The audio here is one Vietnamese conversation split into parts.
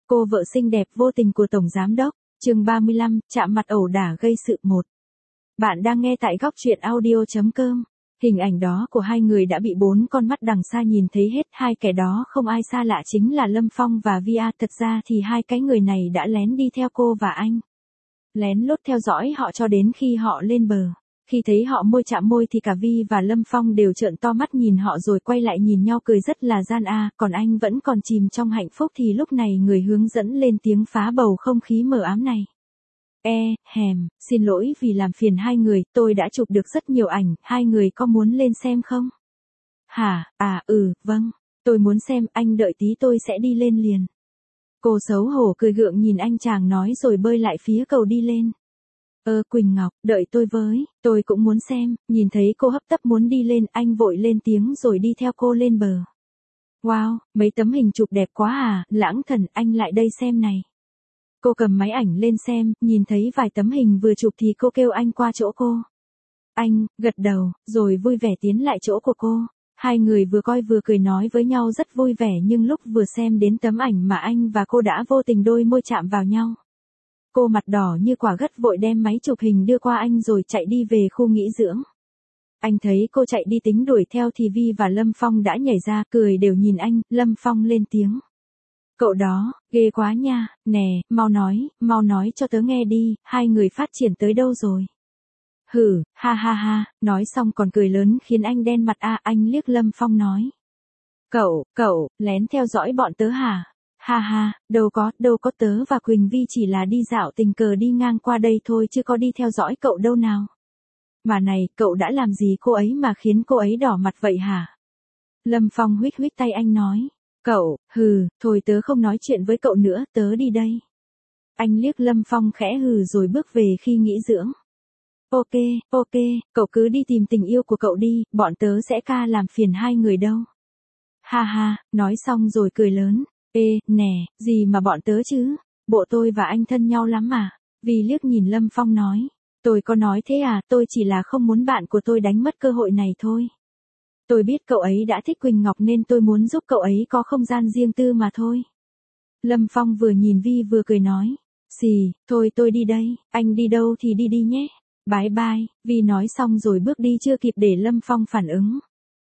Cô vợ xinh đẹp vô tình của Tổng Giám Đốc, chương 35, chạm mặt ẩu đả gây sự 1. Bạn đang nghe tại góc truyện audio.com. Hình ảnh đó của hai người đã bị 4 con mắt đằng xa nhìn thấy hết, hai kẻ đó không ai xa lạ chính là Lâm Phong và Vi. Thật ra thì hai cái người này đã lén đi theo cô và anh. Lén lút theo dõi họ cho đến khi họ lên bờ. Khi thấy họ môi chạm môi thì cả Vi và Lâm Phong đều trợn to mắt nhìn họ rồi quay lại nhìn nhau cười rất là gian còn anh vẫn còn chìm trong hạnh phúc thì lúc này người hướng dẫn lên tiếng phá bầu không khí mờ ám này. Xin lỗi vì làm phiền hai người, tôi đã chụp được rất nhiều ảnh, hai người có muốn lên xem không? Hả, vâng, tôi muốn xem, anh đợi tí tôi sẽ đi lên liền. Cô xấu hổ cười gượng nhìn anh chàng nói rồi bơi lại phía cầu đi lên. Quỳnh Ngọc, đợi tôi với, tôi cũng muốn xem, nhìn thấy cô hấp tấp muốn đi lên, anh vội lên tiếng rồi đi theo cô lên bờ. Wow, mấy tấm hình chụp đẹp quá à, Lãng Thần, anh lại đây xem này. Cô cầm máy ảnh lên xem, nhìn thấy vài tấm hình vừa chụp thì cô kêu anh qua chỗ cô. Anh, gật đầu, rồi vui vẻ tiến lại chỗ của cô. Hai người vừa coi vừa cười nói với nhau rất vui vẻ nhưng lúc vừa xem đến tấm ảnh mà anh và cô đã vô tình đôi môi chạm vào nhau. Cô mặt đỏ như quả gấc vội đem máy chụp hình đưa qua anh rồi chạy đi về khu nghỉ dưỡng. Anh thấy cô chạy đi tính đuổi theo thì Vi và Lâm Phong đã nhảy ra cười đều nhìn anh, Lâm Phong lên tiếng. Cậu đó, ghê quá nha, nè, mau nói cho tớ nghe đi, hai người phát triển tới đâu rồi? Hử, ha, nói xong còn cười lớn khiến anh đen mặt anh liếc Lâm Phong nói. Cậu, lén theo dõi bọn tớ hả? Ha, đâu có tớ và Quỳnh Vi chỉ là đi dạo tình cờ đi ngang qua đây thôi chứ có đi theo dõi cậu đâu nào. Mà này, cậu đã làm gì cô ấy mà khiến cô ấy đỏ mặt vậy hả? Lâm Phong huých tay anh nói. Cậu, thôi tớ không nói chuyện với cậu nữa, tớ đi đây. Anh liếc Lâm Phong khẽ rồi bước về khi nghỉ dưỡng. Ok, cậu cứ đi tìm tình yêu của cậu đi, bọn tớ sẽ làm phiền hai người đâu. Ha, nói xong rồi cười lớn. Nè, gì mà bọn tớ chứ, bộ tôi và anh thân nhau lắm mà. Vì liếc nhìn Lâm Phong nói. Tôi có nói thế à, tôi chỉ là không muốn bạn của tôi đánh mất cơ hội này thôi. Tôi biết cậu ấy đã thích Quỳnh Ngọc nên tôi muốn giúp cậu ấy có không gian riêng tư mà thôi. Lâm Phong vừa nhìn Vi vừa cười nói. Thôi tôi đi đây, anh đi đâu thì đi nhé. Bye, Vi nói xong rồi bước đi chưa kịp để Lâm Phong phản ứng.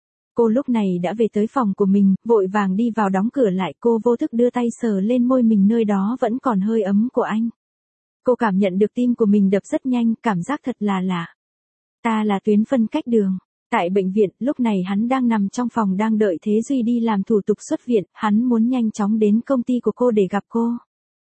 Cô lúc này đã về tới phòng của mình, vội vàng đi vào đóng cửa lại, cô vô thức đưa tay sờ lên môi mình nơi đó vẫn còn hơi ấm của anh. Cô cảm nhận được tim của mình đập rất nhanh, cảm giác thật là lạ. Ta là tuyến phân cách đường. Tại bệnh viện, lúc này hắn đang nằm trong phòng đang đợi Thế Duy đi làm thủ tục xuất viện, hắn muốn nhanh chóng đến công ty của cô để gặp cô.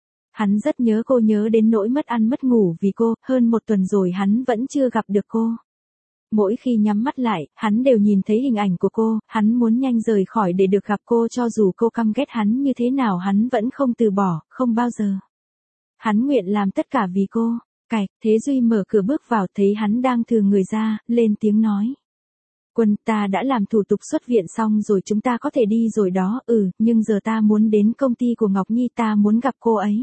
Hắn rất nhớ cô, nhớ đến nỗi mất ăn mất ngủ vì cô, hơn 1 tuần rồi hắn vẫn chưa gặp được cô. Mỗi khi nhắm mắt lại, hắn đều nhìn thấy hình ảnh của cô, hắn muốn nhanh rời khỏi để được gặp cô cho dù cô căm ghét hắn như thế nào hắn vẫn không từ bỏ, không bao giờ. Hắn nguyện làm tất cả vì cô. Thế Duy mở cửa bước vào thấy hắn đang thừ người ra, lên tiếng nói. Quân, ta đã làm thủ tục xuất viện xong rồi, chúng ta có thể đi rồi đó. Nhưng giờ ta muốn đến công ty của Ngọc Nhi, ta muốn gặp cô ấy.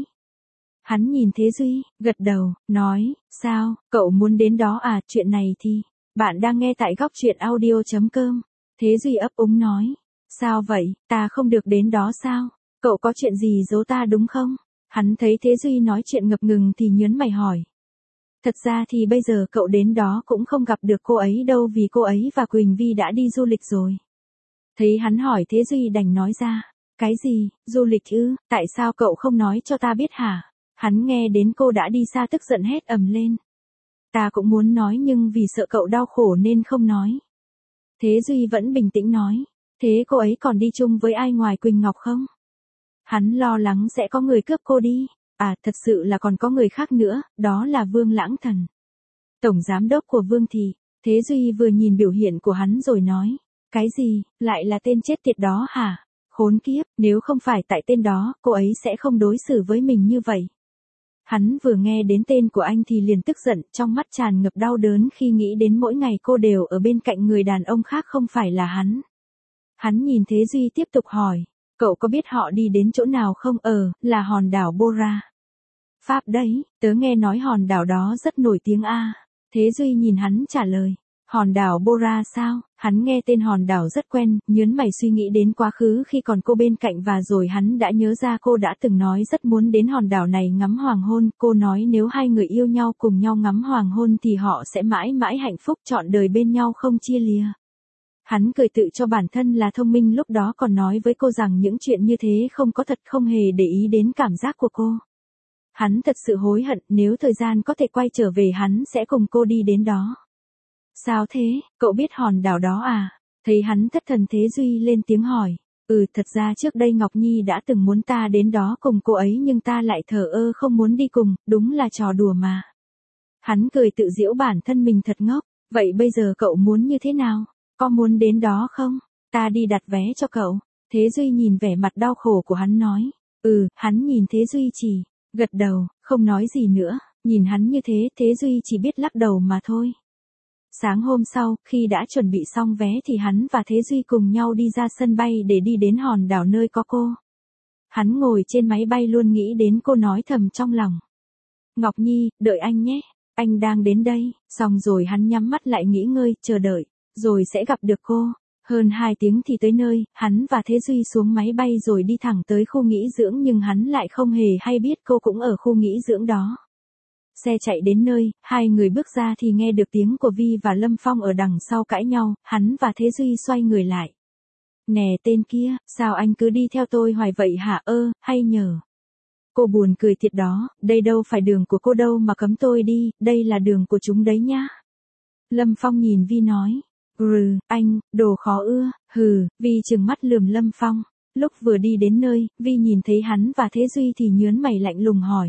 Hắn nhìn Thế Duy, gật đầu, nói, sao, cậu muốn đến đó à, chuyện này thì, bạn đang nghe tại góc truyện audio.com. Thế Duy ấp úng nói, sao vậy, ta không được đến đó sao, cậu có chuyện gì giấu ta đúng không? Hắn thấy Thế Duy nói chuyện ngập ngừng thì nhớn mày hỏi. Thật ra thì bây giờ cậu đến đó cũng không gặp được cô ấy đâu vì cô ấy và Quỳnh Vi đã đi du lịch rồi. Thấy hắn hỏi Thế Duy đành nói ra. Cái gì, du lịch ư, tại sao cậu không nói cho ta biết hả? Hắn nghe đến cô đã đi xa tức giận hét ầm lên. Ta cũng muốn nói nhưng vì sợ cậu đau khổ nên không nói. Thế Duy vẫn bình tĩnh nói. Thế cô ấy còn đi chung với ai ngoài Quỳnh Ngọc không? Hắn lo lắng sẽ có người cướp cô đi. Thật sự là còn có người khác nữa, đó là Vương Lãng Thần. Tổng giám đốc của Vương Thị. Thế Duy vừa nhìn biểu hiện của hắn rồi nói. Cái gì, lại là tên chết tiệt đó hả? Khốn kiếp, nếu không phải tại tên đó, cô ấy sẽ không đối xử với mình như vậy. Hắn vừa nghe đến tên của anh thì liền tức giận, trong mắt tràn ngập đau đớn khi nghĩ đến mỗi ngày cô đều ở bên cạnh người đàn ông khác không phải là hắn. Hắn nhìn Thế Duy tiếp tục hỏi. Cậu có biết họ đi đến chỗ nào không? Là hòn đảo Bora. Pháp đấy, tớ nghe nói hòn đảo đó rất nổi tiếng. Thế Duy nhìn hắn trả lời. Hòn đảo Bora sao? Hắn nghe tên hòn đảo rất quen, nhớn mày suy nghĩ đến quá khứ khi còn cô bên cạnh và rồi hắn đã nhớ ra cô đã từng nói rất muốn đến hòn đảo này ngắm hoàng hôn. Cô nói nếu hai người yêu nhau cùng nhau ngắm hoàng hôn thì họ sẽ mãi mãi hạnh phúc trọn đời bên nhau không chia lìa. Hắn cười tự cho bản thân là thông minh, lúc đó còn nói với cô rằng những chuyện như thế không có thật, không hề để ý đến cảm giác của cô. Hắn thật sự hối hận, nếu thời gian có thể quay trở về hắn sẽ cùng cô đi đến đó. Sao thế, cậu biết hòn đảo đó à? Thấy hắn thất thần Thế Duy lên tiếng hỏi. Thật ra trước đây Ngọc Nhi đã từng muốn ta đến đó cùng cô ấy nhưng ta lại thờ ơ không muốn đi cùng, đúng là trò đùa mà. Hắn cười tự giễu bản thân mình thật ngốc, vậy bây giờ cậu muốn như thế nào? Có muốn đến đó không? Ta đi đặt vé cho cậu. Thế Duy nhìn vẻ mặt đau khổ của hắn nói. Hắn nhìn Thế Duy chỉ gật đầu, không nói gì nữa, nhìn hắn như thế, Thế Duy chỉ biết lắc đầu mà thôi. Sáng hôm sau, khi đã chuẩn bị xong vé thì hắn và Thế Duy cùng nhau đi ra sân bay để đi đến hòn đảo nơi có cô. Hắn ngồi trên máy bay luôn nghĩ đến cô, nói thầm trong lòng. Ngọc Nhi, đợi anh nhé, anh đang đến đây. Xong rồi hắn nhắm mắt lại nghỉ ngơi, chờ đợi, rồi sẽ gặp được cô. Hơn 2 tiếng thì tới nơi, hắn và Thế Duy xuống máy bay rồi đi thẳng tới khu nghỉ dưỡng nhưng hắn lại không hề hay biết cô cũng ở khu nghỉ dưỡng đó. Xe chạy đến nơi, hai người bước ra thì nghe được tiếng của Vi và Lâm Phong ở đằng sau cãi nhau, hắn và Thế Duy xoay người lại. Nè tên kia, sao anh cứ đi theo tôi hoài vậy hả? Hay nhờ. Cô buồn cười thiệt đó, đây đâu phải đường của cô đâu mà cấm tôi đi, đây là đường của chúng đấy nhá. Lâm Phong nhìn Vi nói. Anh, đồ khó ưa. Vi trừng mắt lườm Lâm Phong. Lúc vừa đi đến nơi, Vi nhìn thấy hắn và Thế Duy thì nhớn mày lạnh lùng hỏi.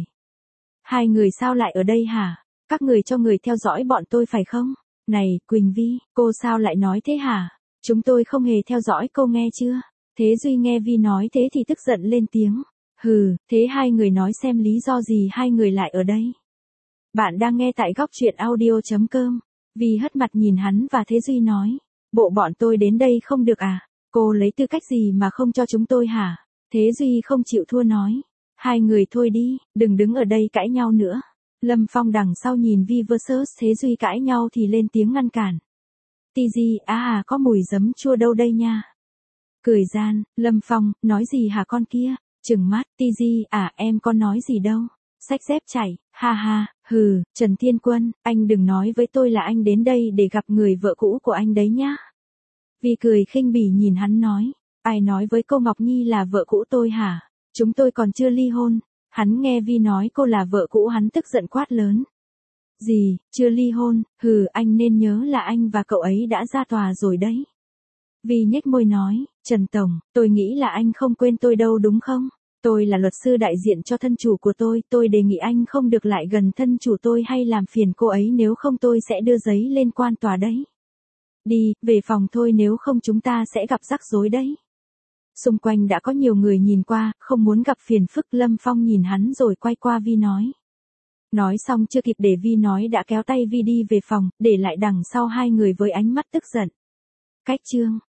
Hai người sao lại ở đây hả? Các người cho người theo dõi bọn tôi phải không? Này, Quỳnh Vi, cô sao lại nói thế hả? Chúng tôi không hề theo dõi cô nghe chưa? Thế Duy nghe Vi nói thế thì tức giận lên tiếng. Thế hai người nói xem lý do gì hai người lại ở đây? Bạn đang nghe tại góc truyện audio.com. Vi hất mặt nhìn hắn và Thế Duy nói. Bộ bọn tôi đến đây không được à? Cô lấy tư cách gì mà không cho chúng tôi hả? Thế Duy không chịu thua nói. Hai người thôi đi, đừng đứng ở đây cãi nhau nữa. Lâm Phong đằng sau nhìn Vi vs Thế Duy cãi nhau thì lên tiếng ngăn cản. Tigi, có mùi giấm chua đâu đây nha. Cười gian, Lâm Phong, nói gì hả con kia? Trừng mắt, Tigi, em có nói gì đâu. Xách dép chảy, ha, Trần Thiên Quân, anh đừng nói với tôi là anh đến đây để gặp người vợ cũ của anh đấy nhá. Vi cười khinh bỉ nhìn hắn nói, ai nói với cô Ngọc Nhi là vợ cũ tôi hả? Chúng tôi còn chưa ly hôn. Hắn nghe Vi nói cô là vợ cũ hắn tức giận quát lớn. Gì, chưa ly hôn? Anh nên nhớ là anh và cậu ấy đã ra tòa rồi đấy. Vi nhếch môi nói, Trần Tổng, tôi nghĩ là anh không quên tôi đâu đúng không? Tôi là luật sư đại diện cho thân chủ của tôi đề nghị anh không được lại gần thân chủ tôi hay làm phiền cô ấy, nếu không tôi sẽ đưa giấy lên quan tòa đấy. Đi, về phòng thôi, nếu không chúng ta sẽ gặp rắc rối đấy. Xung quanh đã có nhiều người nhìn qua, không muốn gặp phiền phức. Lâm Phong nhìn hắn rồi quay qua Vi nói. Nói xong chưa kịp để Vi nói đã kéo tay Vi đi về phòng, để lại đằng sau hai người với ánh mắt tức giận. Cách chương